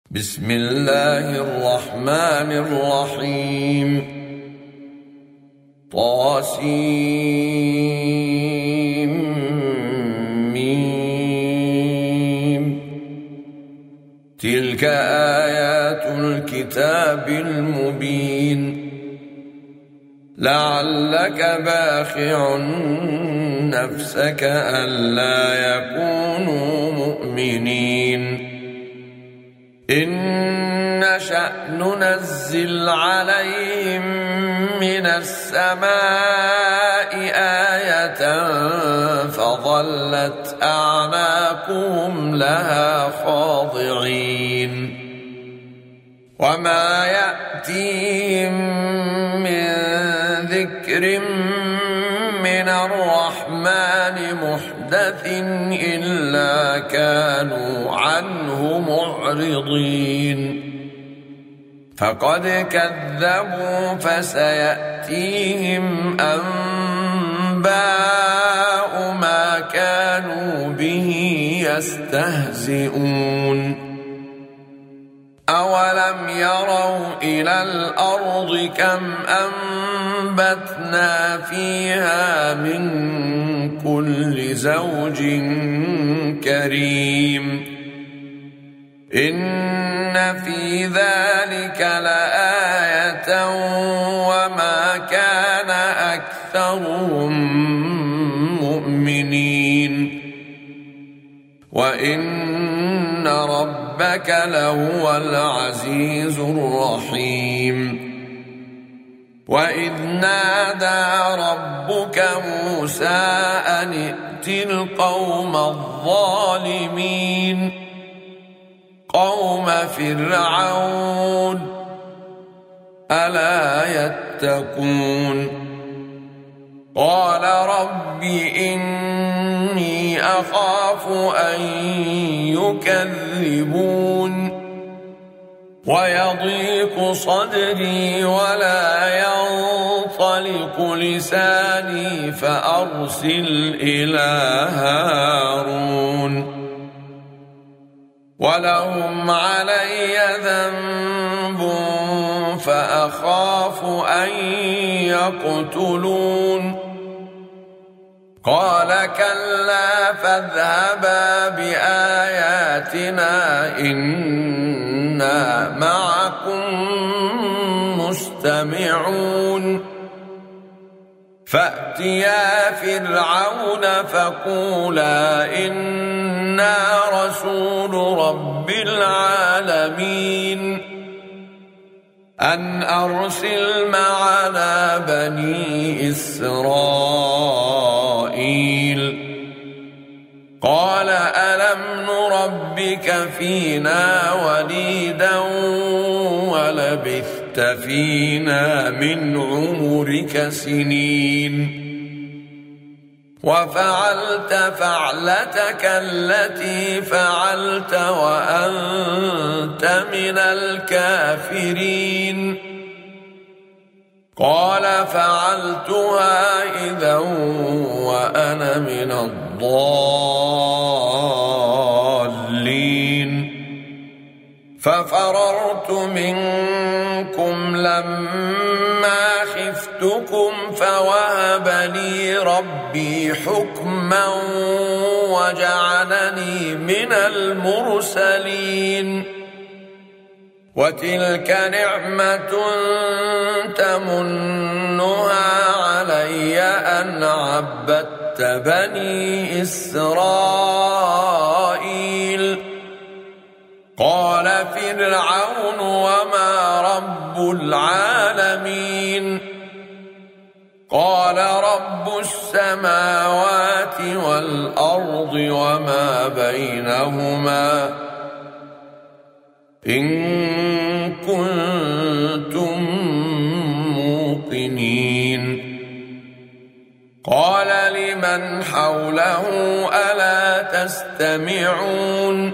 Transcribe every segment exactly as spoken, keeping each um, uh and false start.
بسم الله الرحمن الرحيم طاسيم ميم تلك آيات الكتاب المبين لعلك باخع نفسك ألا يكونوا مؤمنين إن نشأ ننزل عليهم من السماء آية فظلت أعناقهم لها خاضعين وما يأتيهم من ذكر من الرحمن محدث إلا كانوا عنه معرضين فقد كذبوا فسيأتيهم أنباء ما كانوا به يستهزئون أولم يروا إلى الأرض كم أنبتنا فيها من كل زوج كريم إن في ذلك لآية وما كان أكثرهم مؤمنين وإن ربك لهو العزيز الرحيم وإذ نادى ربك موسى أن ائت القوم الظالمين قوم فرعون ألا يتقون قال رب إني أخاف أن يكذبون ويضيق صدري ولا ينطلق لساني فأرسل إلى هارون ولهم علي ذنب فأخاف أن يقتلون قال كلا فاذهبا بآياتنا إنا معكم مستمعون فأتيا فرعون فقولا إنا رسول رب العالمين أن أرسل معنا بني إسرائيل قال ألم نربك فينا وليدا ولبثت فينا من عمرك سنين وفعلت فعلتك التي فعلت وأنت من الكافرين قال فعلتها إذا وأنا من الضالين ففررت منكم لما خفتكم فوهب لي ربي حكما وجعلني من المرسلين وتلك نعمة تمنها علي أن عبدت بني إسرائيل قال فرعون وما رب العالمين قال رب السماوات والأرض وما بينهما إن كنتم موقنين قال لمن حوله ألا تستمعون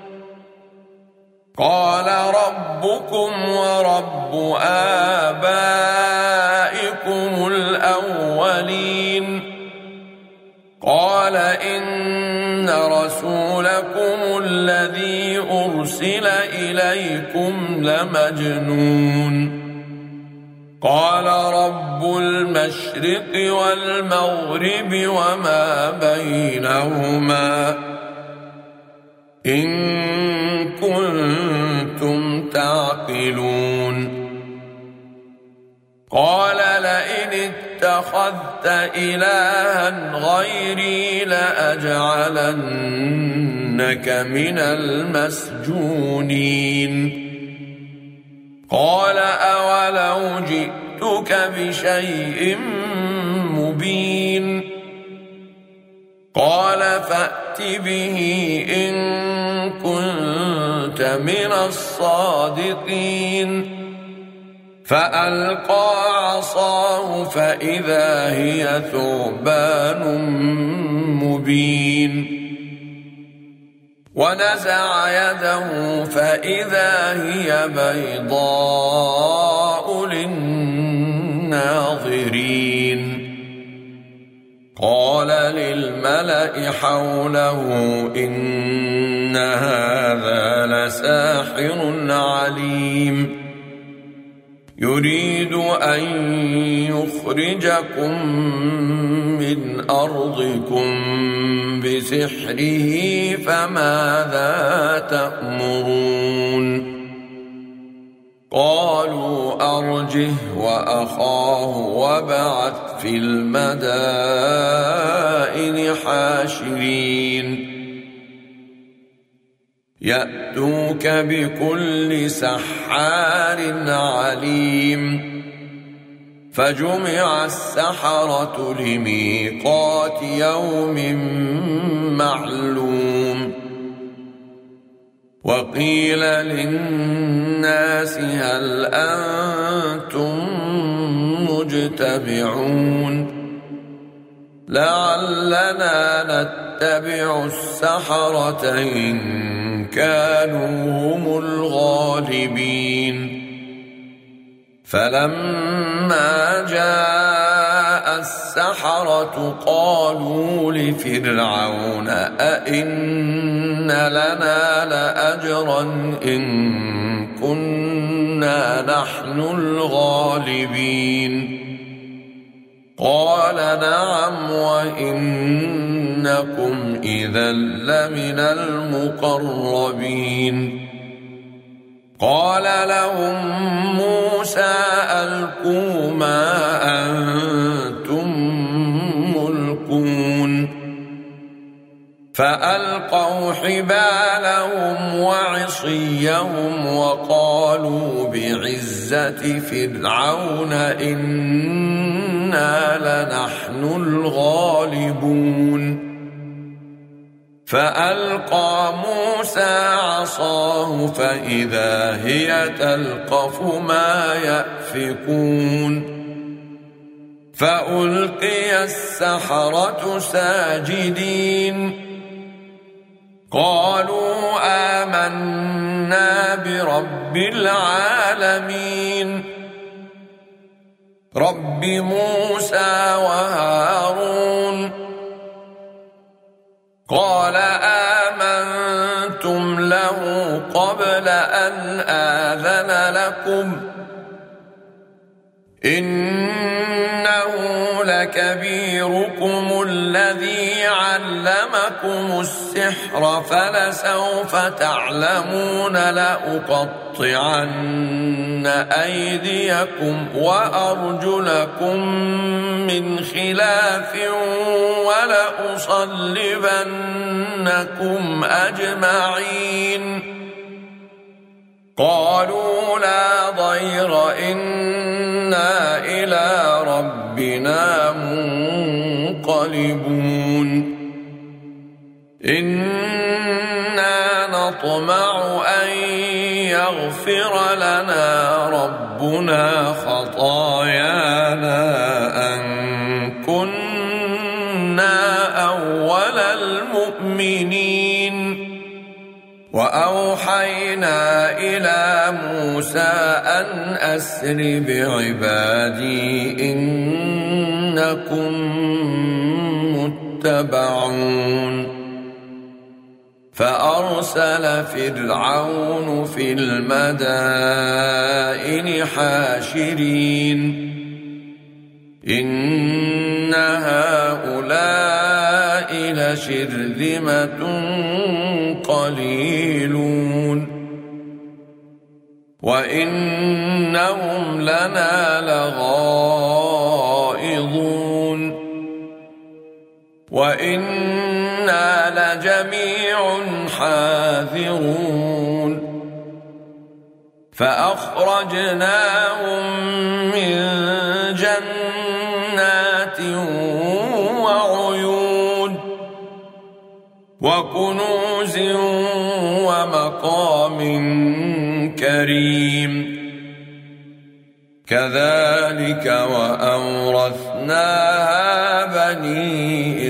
قال ربكم ورب آبائكم الأولين قال إن رسولكم الذي أرسل أنزل إليكم لمجنون قال رب المشرق والمغرب وما بينهما إن كنتم تعقلون قال لئن اتخذت إلها غيري لأجعلنك من المسجونين قال أولو جئتك بشيء مبين قال فأت به إن كنت من الصادقين فألقى عصاه فإذا هي ثعبان مبين ونزع يده فإذا هي بيضاء للناظرين قال للملأ حوله إن هذا لساحر عليم يريد أن يخرجكم من أرضكم بسحره فماذا تأمرون قالوا أرجه وأخاه وابعث في المدائن حاشرين يأتوك بكل سحار عليم فجمع السحرة لميقات يوم معلوم وقيل للناس هل أنتم مجتمعون لعلنا نتبع السحرة إن كانوا هم الغالبين فلما جاء السحرة قالوا لفرعون أئن لنا لأجرا إن كنا نحن الغالبين قال نعم وإنكم إذا لمن المقربين قال لهم موسى ألقوا ما أنتم ملقون فألقوا حبالهم وعصيهم وقالوا بعزة فرعون إنا لنحن الغالبون فألقى موسى عصاه فإذا هي تلقف ما يأفكون فألقي السحرة ساجدين قالوا آمنا برب العالمين رب موسى وهارون قال آمنتم له قبل أن آذن لكم إنه لكبيركم الذي علمكم السحر فلسوف تعلمون لأقطعن أيديكم وأرجلكم من خلاف ولأصلبنكم أجمعين قالوا لا ضير إنا إلى ربنا منقلبون إنا نطمع أن يغفر لنا ربنا خطايانا أن كنا أول المؤمنين وأوحينا إلى موسى أن أسر بعبادي إنكم متبعون فأرسل فرعون في المدائن حاشرين إن هؤلاء لشرذمة قليلون وإنهم لنا لغائظون وإنا لجميع حاذرون فأخرجناهم من جنات وعيون وكنوز ومقام كريم كذلك وأورثناها بني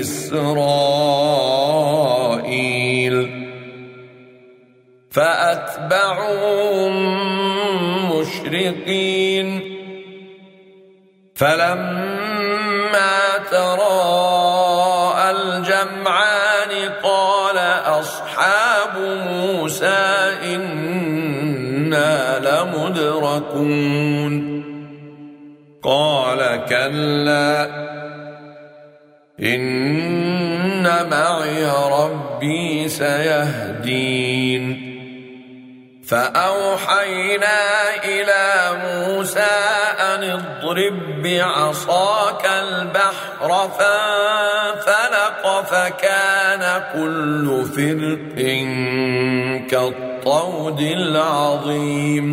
إسرائيل فأتبعوهم مشرقين فلما تراءى الجمعان قال أصحاب موسى إنا لمدركون قال كلا إن معي ربي سيهدين فأوحينا إلى موسى أن اضرب بعصاك البحر فانفلق فكان كل فرق كالطود العظيم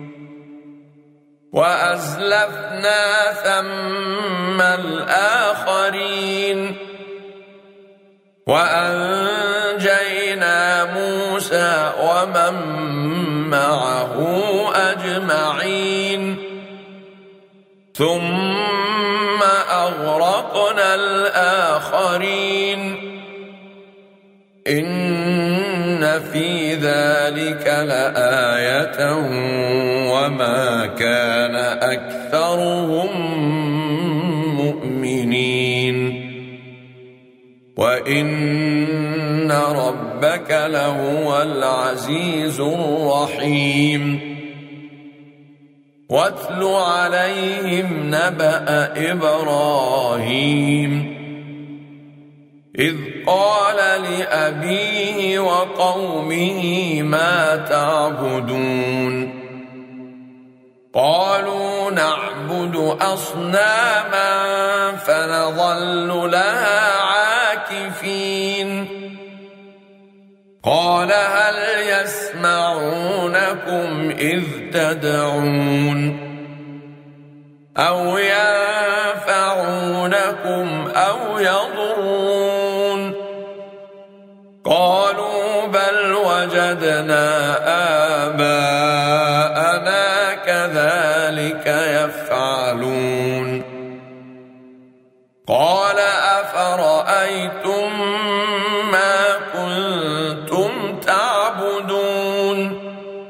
وأزلفنا ثم الآخرين وأنجينا موسى ومن معه أجمعين ثم أغرقنا الآخرين إن في ذلك لآية وما كان أكثرهم مؤمنين وإن ربك لهو العزيز الرحيم واتل عليهم نبأ إبراهيم إذ قال لأبيه وقومه ما تعبدون قالوا نعبد أصناما فنظل لها عاكفين قال هل يسمعونكم إذ تدعون أو ينفعونكم أو يضرون قالوا بل وجدنا آباءنا كذلك يفعلون قال أفرأيتم ما كنتم تعبدون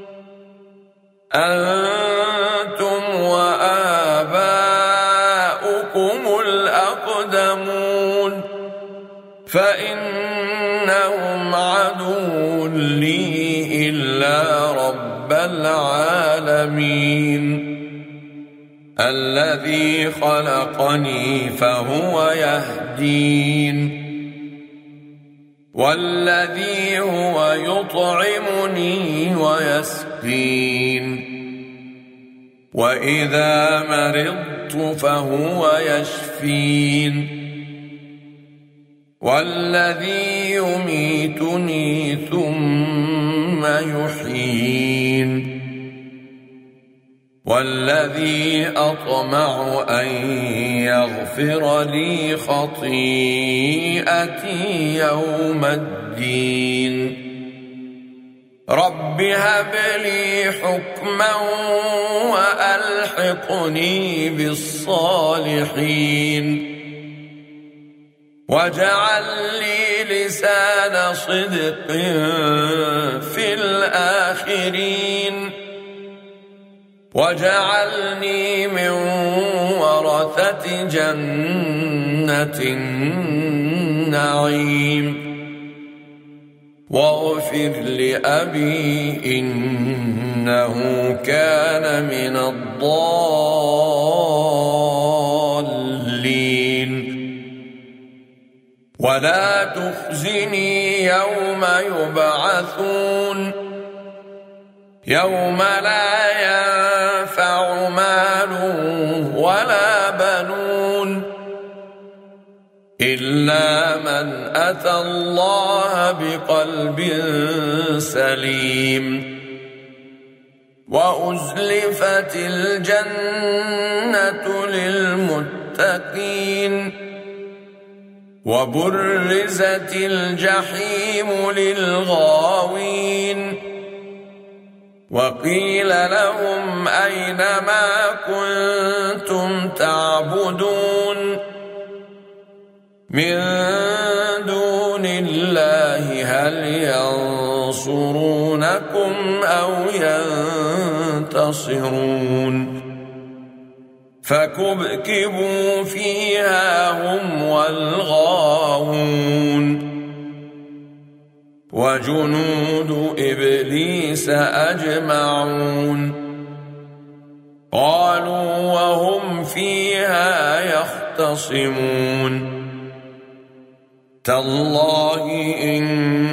أنتم وآباؤكم الأقدمون فإنهم عدو لي إلا رب العالمين الذي خلقني فهو يهدين والذي هو يطعمني ويسقين وإذا مرضت فهو يشفين والذي يميتني ثم يحيين والذي أطمع أن يغفر لي خطيئتي يوم الدين رب هب لي حكما وألحقني بالصالحين واجعل لي لسان صدق في الآخرين واجعلني من ورثة جنة النعيم واغفر لأبي إنه كان من الضالين ولا تخزني يوم يبعثون يوم لا ينفع مال ولا بنون إلا من أتى الله بقلب سليم وأزلفت الجنة للمتقين وبرزت الجحيم للغاوين وقيل لهم أين ما كنتم تعبدون من دون الله هل ينصرونكم أو ينتصرون فكبكبوا فيها هم والغاوون وجنود إبليس أجمعون قالوا وهم فيها يختصمون تالله إن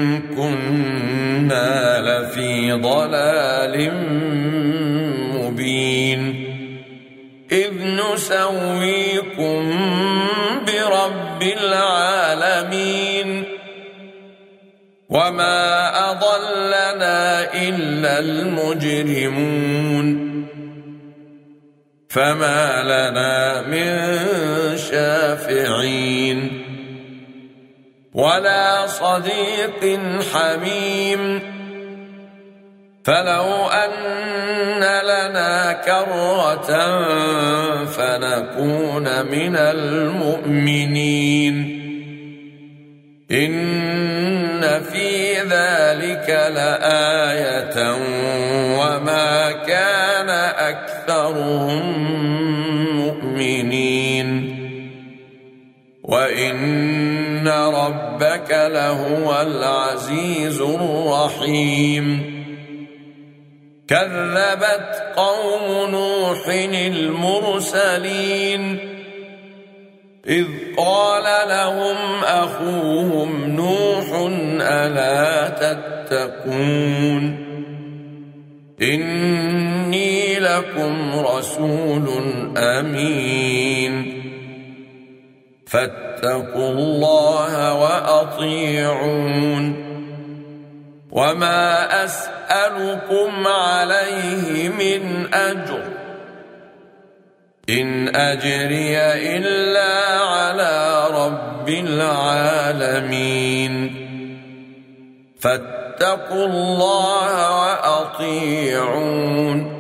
كنا لفي ضلال مبين إذ نسويكم برب العالمين وما أضلنا إلا المجرمون فما لنا من شافعين ولا صديق حميم فلو أن لنا كرة فنكون من المؤمنين إن في ذلك لآية وما كان أكثرهم مؤمنين وإن ربك لهو العزيز الرحيم كذبت قوم نوح المرسلين إذ قال لهم أخوهم نوح ألا تتقون إني لكم رسول أمين فاتقوا الله وأطيعون وما أسألكم عليه من أجر إن أجري إلا على رب العالمين فاتقوا الله وأطيعون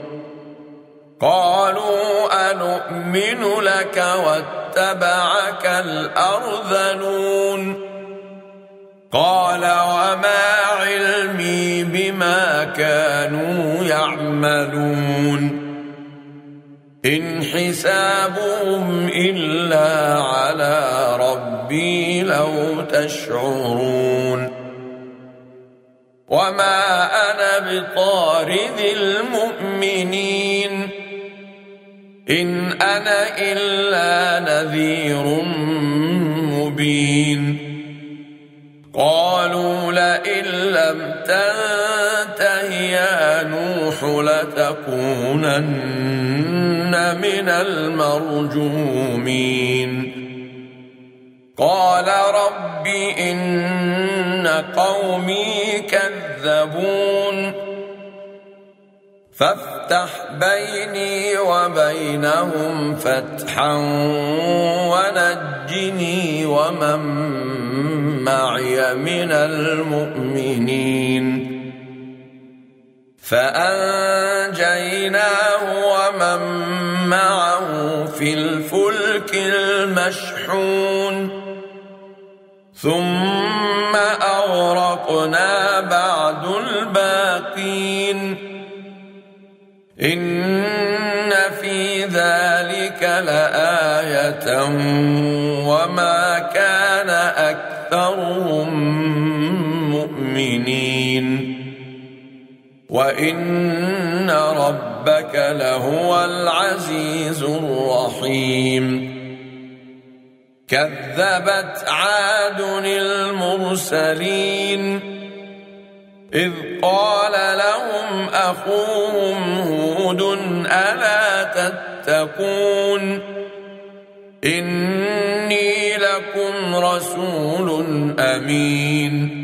قالوا أنؤمن لك واتبعك الأرذلون قال وما علمي بما كانوا يعملون إن حسابهم إلا على ربي لو تشعرون وما أنا بطارد المؤمنين إن أنا إلا نذير مبين قالوا لئن لم تنته يا نوح لتكونن من المرجومين قال رب إن قومي كذبون فافتح بيني وبينهم فتحا ونجني ومن معي من المؤمنين فأنجيناه ومن معه في الفلك المشحون ثم أغرقنا بعد الباقين إن في ذلك لآية وما كان أكثرهم مؤمنين المؤمنين وإن ربك لهو العزيز الرحيم كذبت عاد المرسلين إذ قال لهم أخوهم هود ألا تتقون إني لكم رسول أمين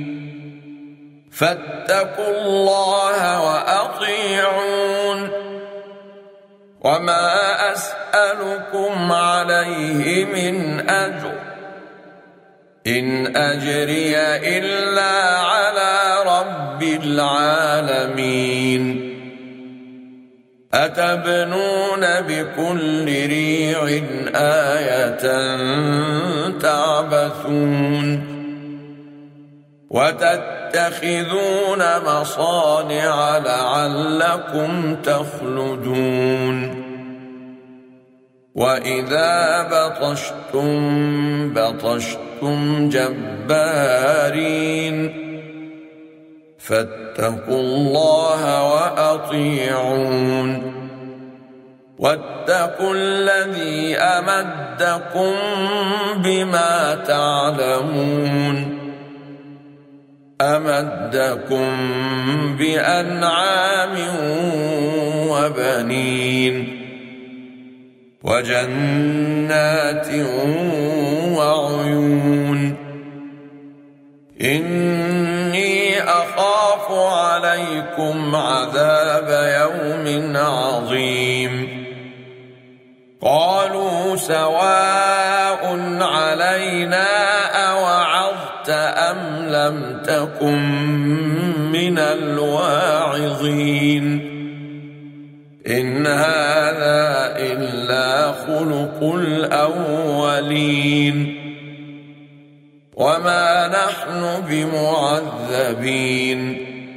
فاتقوا الله وأطيعون وما أسألكم عليه من أجر إن أجري إلا على رب العالمين أتبنون بكل ريع آية تعبثون وتتخذون مصانع لعلكم تخلدون وإذا بطشتم بطشتم جبارين فاتقوا الله وأطيعون واتقوا الذي أمدكم بما تعلمون أمدكم بأنعام وبنين وجنات وعيون إني أخاف عليكم عذاب يوم عظيم قالوا سواء علينا أوعظت أم لم تكن من الواعظين إن هذا إلا خلق الأولين وما نحن بمعذبين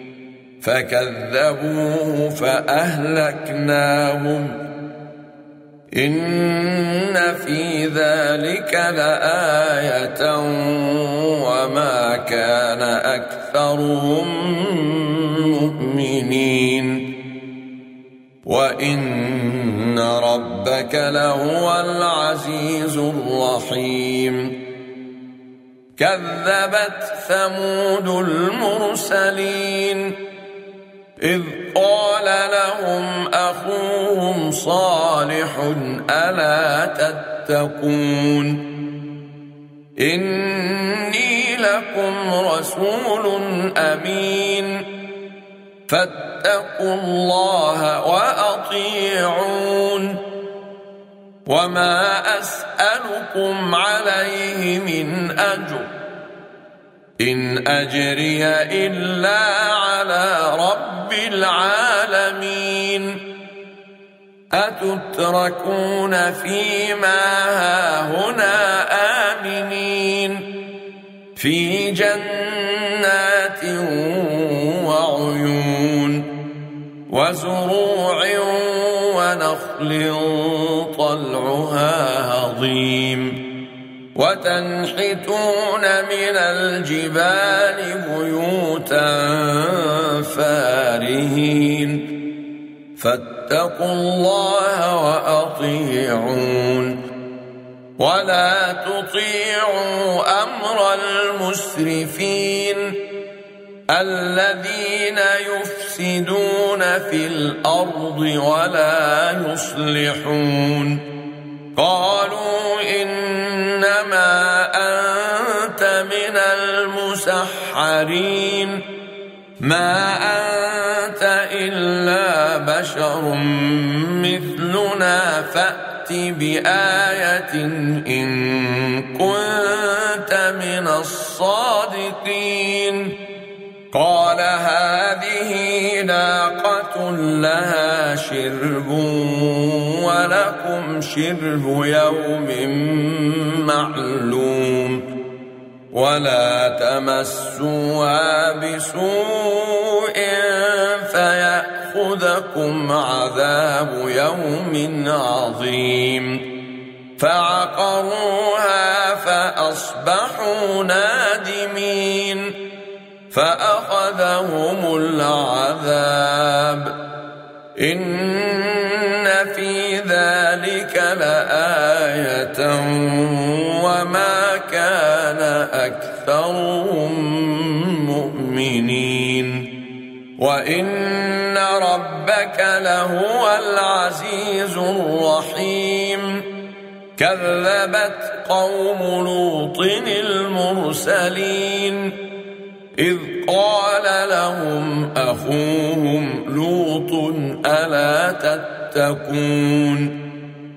فكذبوه فأهلكناهم إن في ذلك لآية وما كان أكثرهم مؤمنين وإن ربك لهو العزيز الرحيم كذبت ثمود المرسلين إذ قال لهم أخوهم صالح ألا تتقون إني لكم رسول أمين فاتقوا الله وأطيعون وما أسألكم عليه من أجر إن أجري إلا على رب العالمين أتتركون فيما هاهنا آمنين في جنات وعيون وزروع ونخل طلعها هضيم وتنحتون من الجبال بيوتا فارهين فاتقوا الله وأطيعون ولا تطيعوا أمر المسرفين الذين يفسدون في الأرض ولا يصلحون قالوا إنما أنت من المسحرين ما أنت إلا بشر مثلنا فأت بآية إن كنت من الصادقين قال هذه ناقة لها شرب ولكم شرب يوم معلوم ولا تمسوها بسوء فيأخذكم عذاب يوم عظيم فعقروها فأصبحوا نادمين فأخذهم العذاب إن في ذلك لآية وما كان أكثرهم مؤمنين وإن ربك لهو العزيز الرحيم كذبت قوم لوط المرسلين إذ قال لهم أخوهم لوط ألا تتقون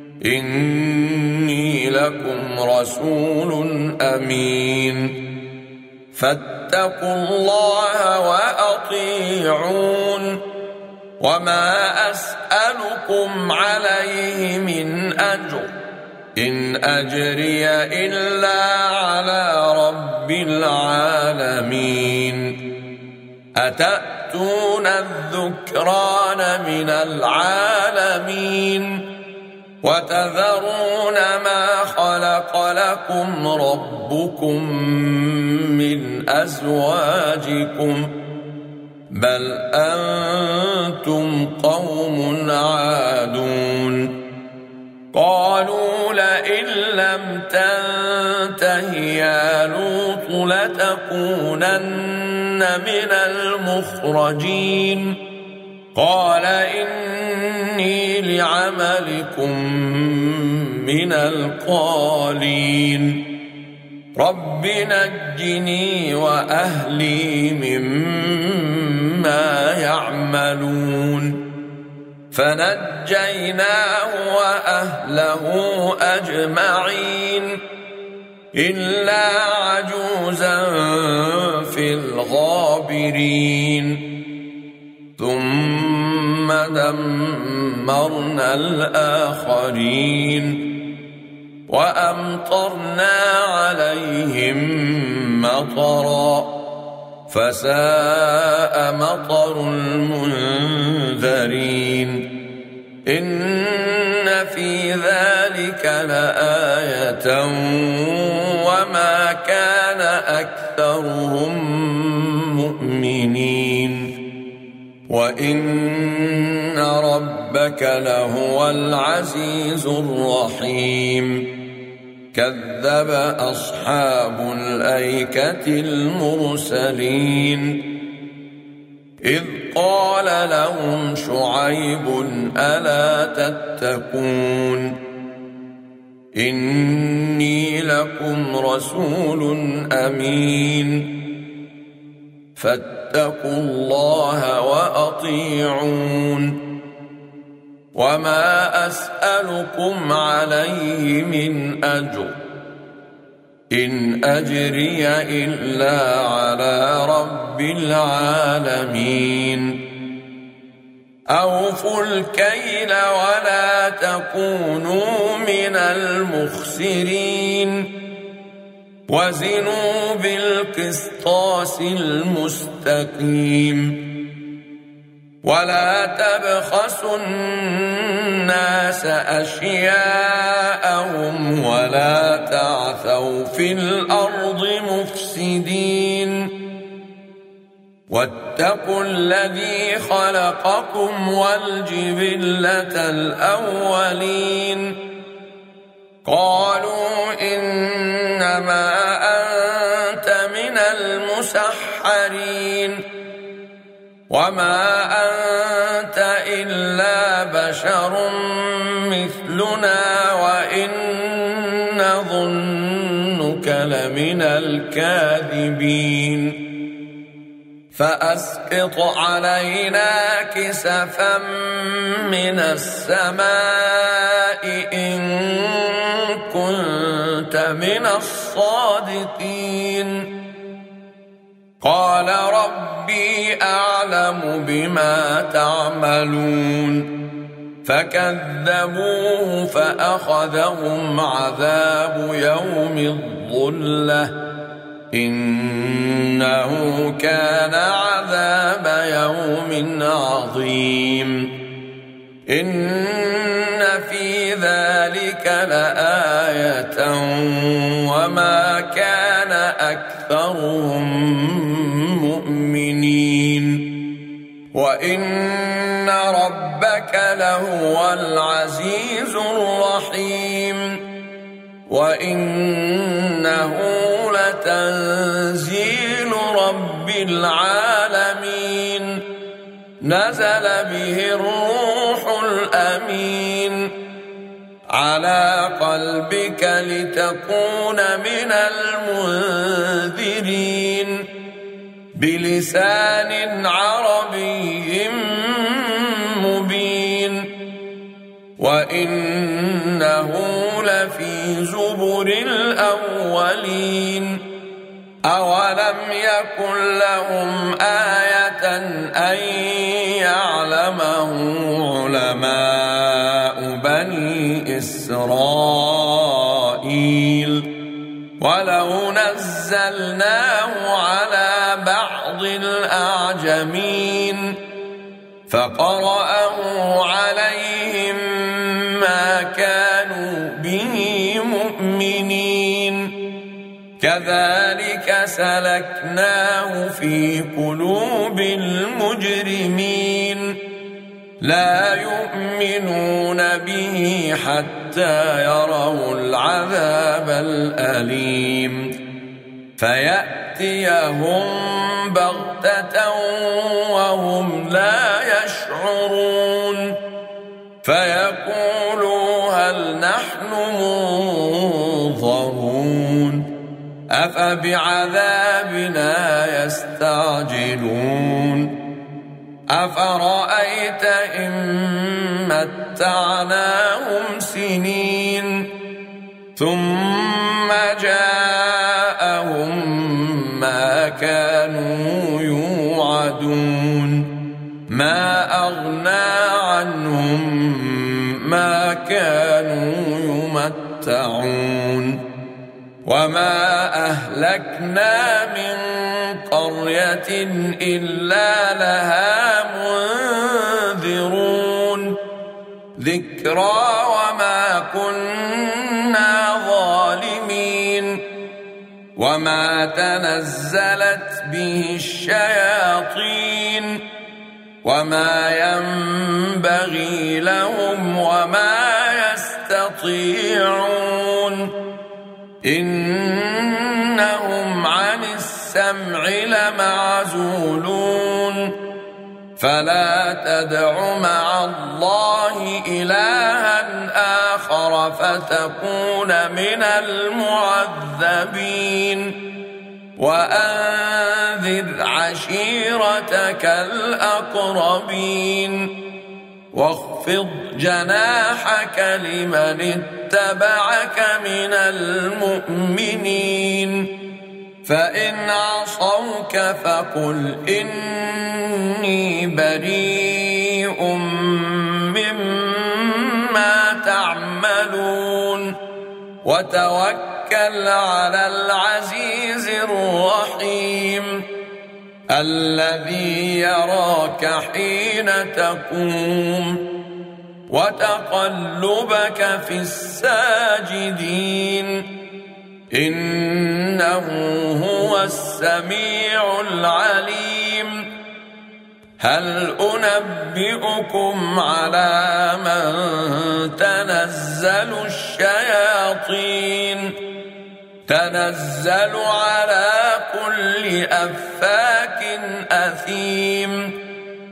إني لكم رسول أمين فاتقوا الله وأطيعون وما أسألكم عليه من أجر إن أجري إلا على رب العالمين أتأتون الذكران من العالمين وتذرون ما خلق لكم ربكم من أزواجكم بل أنتم قوم عادون قالوا لئن لم تنته يا لوط لتكونن من المخرجين قال إني لعملكم من القالين رب نجني وأهلي مما يعملون فنجيناه وأهله أجمعين إلا عجوزا في الغابرين ثم دمرنا الآخرين وأمطرنا عليهم مطرا فساء مطر المنذرين إن في ذلك لآية وما كان أكثرهم مؤمنين وإن ربك لهو العزيز الرحيم كذب أصحاب الأيكة المرسلين إذ قال لهم شعيب ألا تتقون إني لكم رسول أمين فاتقوا الله وأطيعون وما أسألكم عليه من أجر إن أجري إلا على رب العالمين أوفوا الكيل ولا تكونوا من المخسرين وزنوا بالقسطاس المستقيم ولا تبخسوا الناس أشياءهم ولا تعثوا في الأرض مفسدين واتقوا الذي خلقكم والجبلة الأولين قالوا إنما أنت من المسحرين وما أنت إلا بشر مثلنا وإن نظنك لمن الكاذبين فأسقط علينا كسفا من السماء إن كنت من الصادقين قال ربي أعلم بما تعملون فكذبوه فأخذهم عذاب يوم الظلة إنه كان عذاب يوم عظيم إن في ذلك لآية وما كان أكثرهم مؤمنين وإن ربك لهو العزيز الرحيم وإنه لتنزيل رب العالمين نزل به الروح الأمين على قلبك لتكون من المنذرين بلسان عربي مبين وإنه لفي زبر الأولين أولم يكن لهم آية أن يعلمه علماء بني إسرائيل ولو نزلناه على بعض الأعجمين فقرأه عليهم ما كانوا به مؤمنين كذلك سلكناه في قلوب المجرمين لا يؤمنون به حتى يروا العذاب الأليم فيأتيهم بغتة وهم لا يشعرون فيقولوا هل نحن منظرون أفبعذابنا يستعجلون أفرأيت إن متعناهم سنين ثم جاءهم ما كانوا يوعدون ما أغنى عنهم ما كانوا يمتعون وما أهلكنا من قرية إلا لها منذرون ذكرى وما كنا ظالمين وما تنزلت به الشياطين وما ينبغي لهم وما يستطيعون إنهم عن السمع لمعزولون فلا تدع مع الله إلها آخر فتكون من المعذبين وأنذر عشيرتك الأقربين واخفض جناحك لمن اتبعك من المؤمنين فإن عصوك فقل إني بريء مما تعملون وتوكل على العزيز الرحيم الذي يراك حين تقوم وتقلبك في الساجدين إنه هو السميع العليم هل أنبئكم على من تنزل الشياطين تنزل على كل أفاك أثيم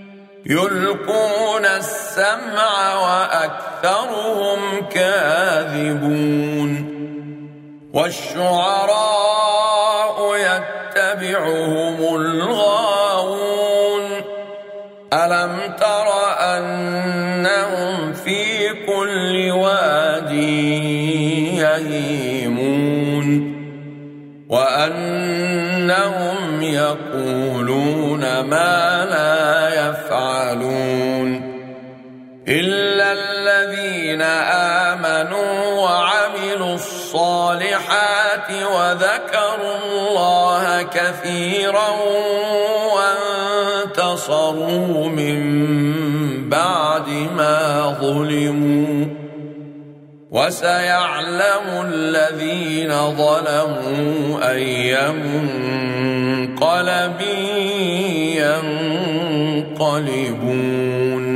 يلقون السمع وأكثرهم كاذبون والشعراء يتبعهم الغاوون ألم تر أنهم في كل واد يهيمون وأنهم يقولون ما لا يفعلون إلا الذين آمنوا وعملوا الصالحات وذكروا الله كثيرا وانتصروا من بعد ما ظلموا وسيعلم الذين ظلموا أي منقلب ينقلبون